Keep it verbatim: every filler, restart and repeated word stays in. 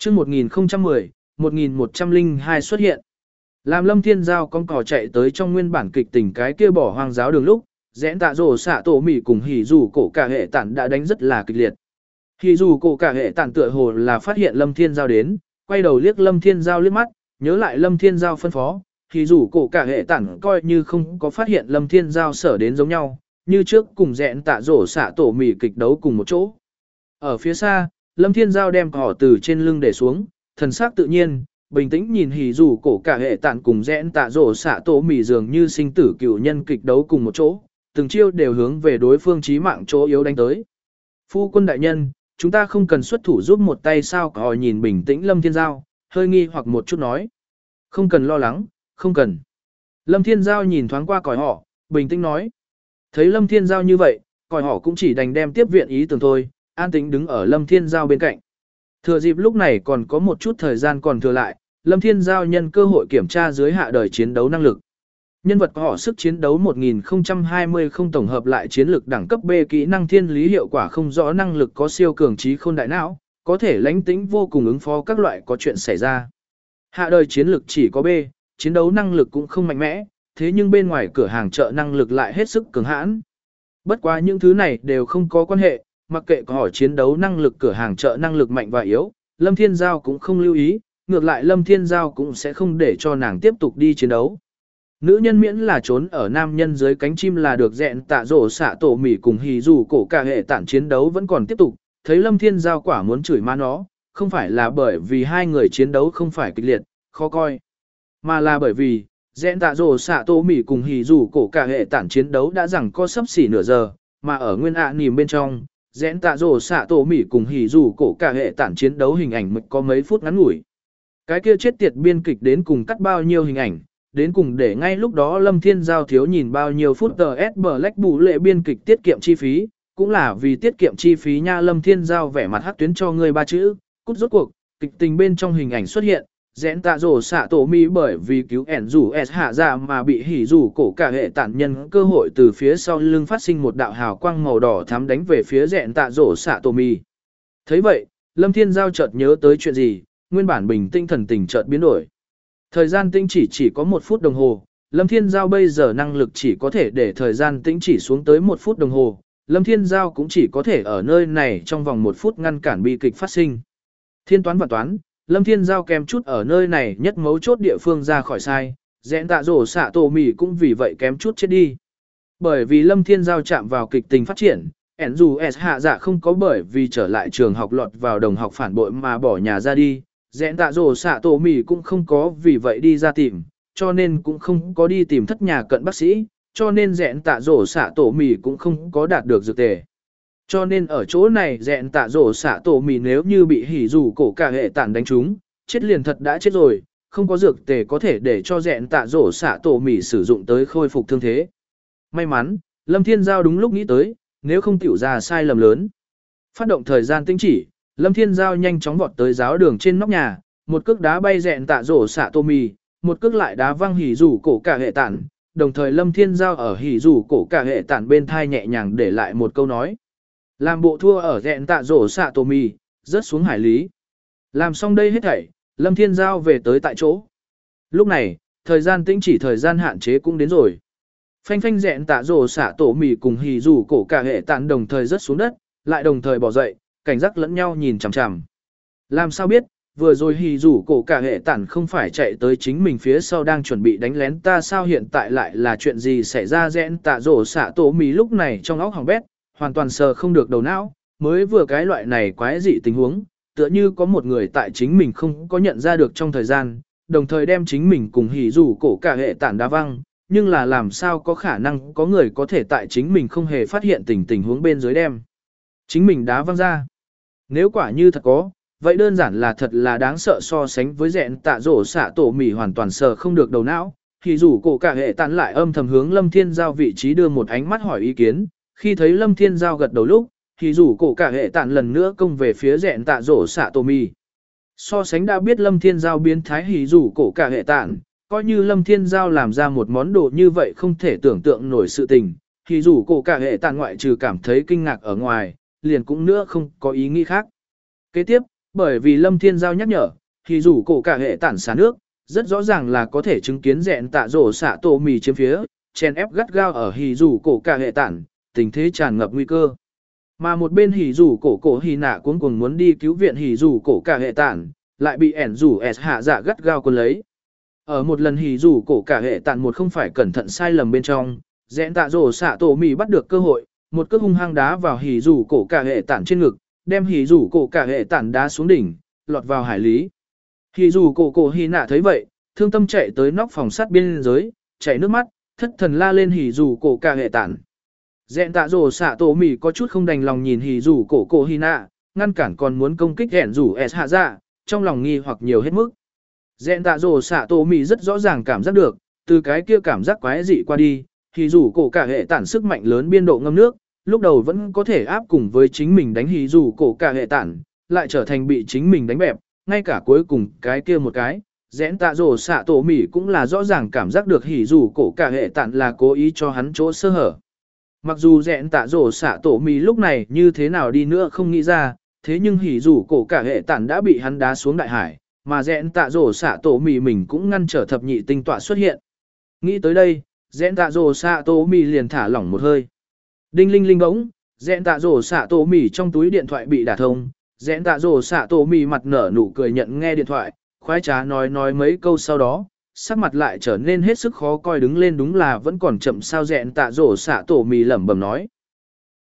chương một nghìn không trăm mười, một nghìn một trăm lẻ hai xuất hiện. Làm Lâm Thiên Giao con cò chạy tới trong nguyên bản kịch tình cái kia bỏ hoang giáo đường lúc, rẽn tạ rồ xạ tổ mỉ cùng hỉ dù cổ cả hệ tản đã đánh rất là kịch liệt. Hỉ dù cổ cả hệ tản tựa hồ là phát hiện Lâm Thiên Giao đến, quay đầu liếc Lâm Thiên Giao liếc mắt, nhớ lại Lâm Thiên Giao phân phó, hỉ dù cổ cả hệ tản coi như không có phát hiện Lâm Thiên Giao sở đến giống nhau, như trước cùng rẽn tạ rồ xạ tổ mỉ kịch đấu cùng một chỗ. Ở phía xa, Lâm Thiên Giao đem cỏ từ trên lưng để xuống, thần sắc tự nhiên, bình tĩnh nhìn hỉ dù cổ cả hệ tản cùng rẽn tạ rổ xạ tổ mỉ dường như sinh tử cửu nhân kịch đấu cùng một chỗ, từng chiêu đều hướng về đối phương chí mạng chỗ yếu đánh tới. Phu quân đại nhân, chúng ta không cần xuất thủ giúp một tay sao? Cỏ nhìn bình tĩnh Lâm Thiên Giao, hơi nghi hoặc một chút nói. Không cần lo lắng, không cần. Lâm Thiên Giao nhìn thoáng qua còi họ, bình tĩnh nói. Thấy Lâm Thiên Giao như vậy, còi họ cũng chỉ đành đem tiếp viện ý tưởng thôi, an tĩnh đứng ở Lâm Thiên Giao bên cạnh. Thừa dịp lúc này còn có một chút thời gian còn thừa lại, Lâm Thiên Giao nhân cơ hội kiểm tra dưới hạ đời chiến đấu năng lực. Nhân vật của họ sức chiến đấu một nghìn không trăm hai mươi không tổng hợp lại chiến lực đẳng cấp B kỹ năng thiên lý hiệu quả không rõ năng lực có siêu cường trí khôn đại não, có thể lãnh tĩnh vô cùng ứng phó các loại có chuyện xảy ra. Hạ đời chiến lực chỉ có B, chiến đấu năng lực cũng không mạnh mẽ, thế nhưng bên ngoài cửa hàng chợ năng lực lại hết sức cường hãn. Bất quá những thứ này đều không có quan hệ, mặc kệ của họ chiến đấu năng lực cửa hàng chợ năng lực mạnh và yếu, Lâm Thiên Giao cũng không lưu ý, ngược lại Lâm Thiên Giao cũng sẽ không để cho nàng tiếp tục đi chiến đấu. Nữ nhân miễn là trốn ở nam nhân dưới cánh chim là được dẹn tạ rổ xạ tổ mỉ cùng hì dù cổ cả hệ tản chiến đấu vẫn còn tiếp tục, thấy Lâm Thiên Giao quả muốn chửi ma nó, không phải là bởi vì hai người chiến đấu không phải kịch liệt, khó coi, mà là bởi vì dẹn tạ rổ xạ tổ mỉ cùng hì dù cổ cả hệ tản chiến đấu đã rằng có sắp xỉ nửa giờ, mà ở nguyên ạ à nìm bên trong, dẹn tạ rổ xạ tổ mỉ cùng hì dù cổ cả hệ tản chiến đấu hình ảnh mực có mấy phút ngắn ngủi. Cái kia chết tiệt biên kịch đến cùng cắt bao nhiêu hình ảnh, đến cùng để ngay lúc đó Lâm Thiên Giao thiếu nhìn bao nhiêu phút tờ ét Black bù lệ biên kịch tiết kiệm chi phí, cũng là vì tiết kiệm chi phí nha. Lâm Thiên Giao vẻ mặt hắc tuyến cho người ba chữ, cút rốt cuộc, kịch tình bên trong hình ảnh xuất hiện, dẹn tạ rổ xạ tổ mi bởi vì cứu ẻn rủ S hạ ra mà bị hỉ rủ cổ cả hệ tản nhân cơ hội từ phía sau lưng phát sinh một đạo hào quang màu đỏ thắm đánh về phía dẹn tạ rổ xạ tổ mi. Thấy vậy, Lâm Thiên Giao chợt nhớ tới chuyện gì, nguyên bản bình tĩnh thần tình chợt biến đổi. Thời gian tĩnh chỉ chỉ có một phút đồng hồ, Lâm Thiên Giao bây giờ năng lực chỉ có thể để thời gian tĩnh chỉ xuống tới một phút đồng hồ, Lâm Thiên Giao cũng chỉ có thể ở nơi này trong vòng một phút ngăn cản bi kịch phát sinh. Thiên toán và toán, Lâm Thiên Giao kém chút ở nơi này nhất mấu chốt địa phương ra khỏi sai, dẹn tạ rổ xạ tổ mỉ cũng vì vậy kém chút chết đi. Bởi vì Lâm Thiên Giao chạm vào kịch tình phát triển, ẻn dù S hạ dạ không có bởi vì trở lại trường học lọt vào đồng học phản bội mà bỏ nhà ra đi. Dẹn tạ rổ xạ tổ mỉ cũng không có vì vậy đi ra tìm, cho nên cũng không có đi tìm thất nhà cận bác sĩ, cho nên dẹn tạ rổ xạ tổ mỉ cũng không có đạt được dược tề. Cho nên ở chỗ này dẹn tạ rổ xạ tổ mỉ nếu như bị hỉ dù cổ cả hệ tản đánh trúng, chết liền thật đã chết rồi, không có dược tề có thể để cho dẹn tạ rổ xạ tổ mỉ sử dụng tới khôi phục thương thế. May mắn, Lâm Thiên Giao đúng lúc nghĩ tới, nếu không tiểu ra sai lầm lớn. Phát động thời gian tinh chỉ, Lâm Thiên Giao nhanh chóng vọt tới giáo đường trên nóc nhà, một cước đá bay dẹn tạ rổ xạ tô mì, một cước lại đá văng hỉ rủ cổ cả hệ tản, đồng thời Lâm Thiên Giao ở hỉ rủ cổ cả hệ tản bên thai nhẹ nhàng để lại một câu nói. Làm bộ thua ở dẹn tạ rổ xạ tô mì, rớt xuống hải lý. Làm xong đây hết thảy, Lâm Thiên Giao về tới tại chỗ. Lúc này, thời gian tĩnh chỉ thời gian hạn chế cũng đến rồi. Phanh phanh dẹn tạ rổ xạ tổ mì cùng hỉ rủ cổ cả hệ tản đồng thời rớt xuống đất, lại đồng thời bỏ dậy, cảnh giác lẫn nhau nhìn chằm chằm. Làm sao biết, vừa rồi hỉ rủ cổ cả hệ tản không phải chạy tới chính mình phía sau đang chuẩn bị đánh lén ta sao, hiện tại lại là chuyện gì xảy ra? Dẹn tạ rổ xạ tổ mì lúc này trong óc hỏng bét, hoàn toàn sờ không được đầu não, mới vừa cái loại này quái dị tình huống, tựa như có một người tại chính mình không có nhận ra được trong thời gian, đồng thời đem chính mình cùng hỉ rủ cổ cả hệ tản đá văng, nhưng là làm sao có khả năng có người có thể tại chính mình không hề phát hiện tình tình huống bên dưới đem chính mình đá văng ra. Nếu quả như thật có, vậy đơn giản là thật là đáng sợ, so sánh với dẹn tạ rổ xạ tổ mỉ hoàn toàn sờ không được đầu não, thì rủ cổ cả hệ tản lại âm thầm hướng Lâm Thiên Giao vị trí đưa một ánh mắt hỏi ý kiến, khi thấy Lâm Thiên Giao gật đầu lúc, thì rủ cổ cả hệ tản lần nữa công về phía dẹn tạ rổ xạ tổ mỉ. So sánh đã biết Lâm Thiên Giao biến thái hỉ rủ cổ cả hệ tản, coi như Lâm Thiên Giao làm ra một món đồ như vậy không thể tưởng tượng nổi sự tình, thì rủ cổ cả hệ tản ngoại trừ cảm thấy kinh ngạc ở ngoài, liền cũng nữa không có ý nghĩ khác. Kế tiếp, Bởi vì Lâm Thiên Giao nhắc nhở, thì rủ cổ cả hệ tản xả nước, rất rõ ràng là có thể chứng kiến rẹn tạ rổ xạ tổ mì chiếm phía, chèn ép gắt gao ở hỉ rủ cổ cả hệ tản, tình thế tràn ngập nguy cơ. Mà một bên hỉ rủ cổ cổ hỉ nạ cuống cuồng muốn đi cứu viện hỉ rủ cổ cả hệ tản, lại bị ẻn rủ S hạ dạ gắt gao cuốn lấy. Ở một lần hỉ rủ cổ cả hệ tản một không phải cẩn thận sai lầm bên trong, rẽn tạ rổ xạ tổ mì bắt được cơ hội, một cước hung hăng đá vào hỉ rủ cổ cả hệ tản trên ngực, đem hỉ rủ cổ cả hệ tản đá xuống đỉnh, lọt vào hải lý. Hỉ rủ cổ cổ hỉ nạ thấy vậy, thương tâm chạy tới nóc phòng sắt biên giới, chảy nước mắt, thất thần la lên hỉ rủ cổ cả hệ tản. Rẽn tạ rổ xạ tổ mì có chút không đành lòng nhìn hỉ rủ cổ cổ hỉ nạ, ngăn cản còn muốn công kích rẽn rủ S hạ dạ, trong lòng nghi hoặc nhiều hết mức. Rẽn tạ rổ xạ tổ mì rất rõ ràng cảm giác được, từ cái kia cảm giác quái dị qua đi, hỉ rủ cổ cả hệ tản sức mạnh lớn biên độ ngâm nước, lúc đầu vẫn có thể áp cùng với chính mình đánh hỉ rủ cổ cả hệ tản, lại trở thành bị chính mình đánh bẹp, ngay cả cuối cùng cái kia một cái, rẽn tạ rổ xạ tổ mì cũng là rõ ràng cảm giác được hỉ rủ cổ cả hệ tản là cố ý cho hắn chỗ sơ hở. Mặc dù rẽn tạ rổ xạ tổ mì lúc này như thế nào đi nữa không nghĩ ra, thế nhưng hỉ rủ cổ cả hệ tản đã bị hắn đá xuống đại hải, mà rẽn tạ rổ xạ tổ mì mình cũng ngăn trở thập nhị tinh tọa xuất hiện. Nghĩ tới đây, rẽn tạ rổ xạ tổ mì liền thả lỏng một hơi. Đinh linh linh bỗng, rẽn tạ rổ xạ tổ mì trong túi điện thoại bị đả thông, rẽn tạ rổ xạ tổ mì mặt nở nụ cười nhận nghe điện thoại, khoái trá nói nói mấy câu sau đó, sắc mặt lại trở nên hết sức khó coi đứng lên, đúng là vẫn còn chậm sao. Rẽn tạ rổ xạ tổ mì lẩm bẩm nói.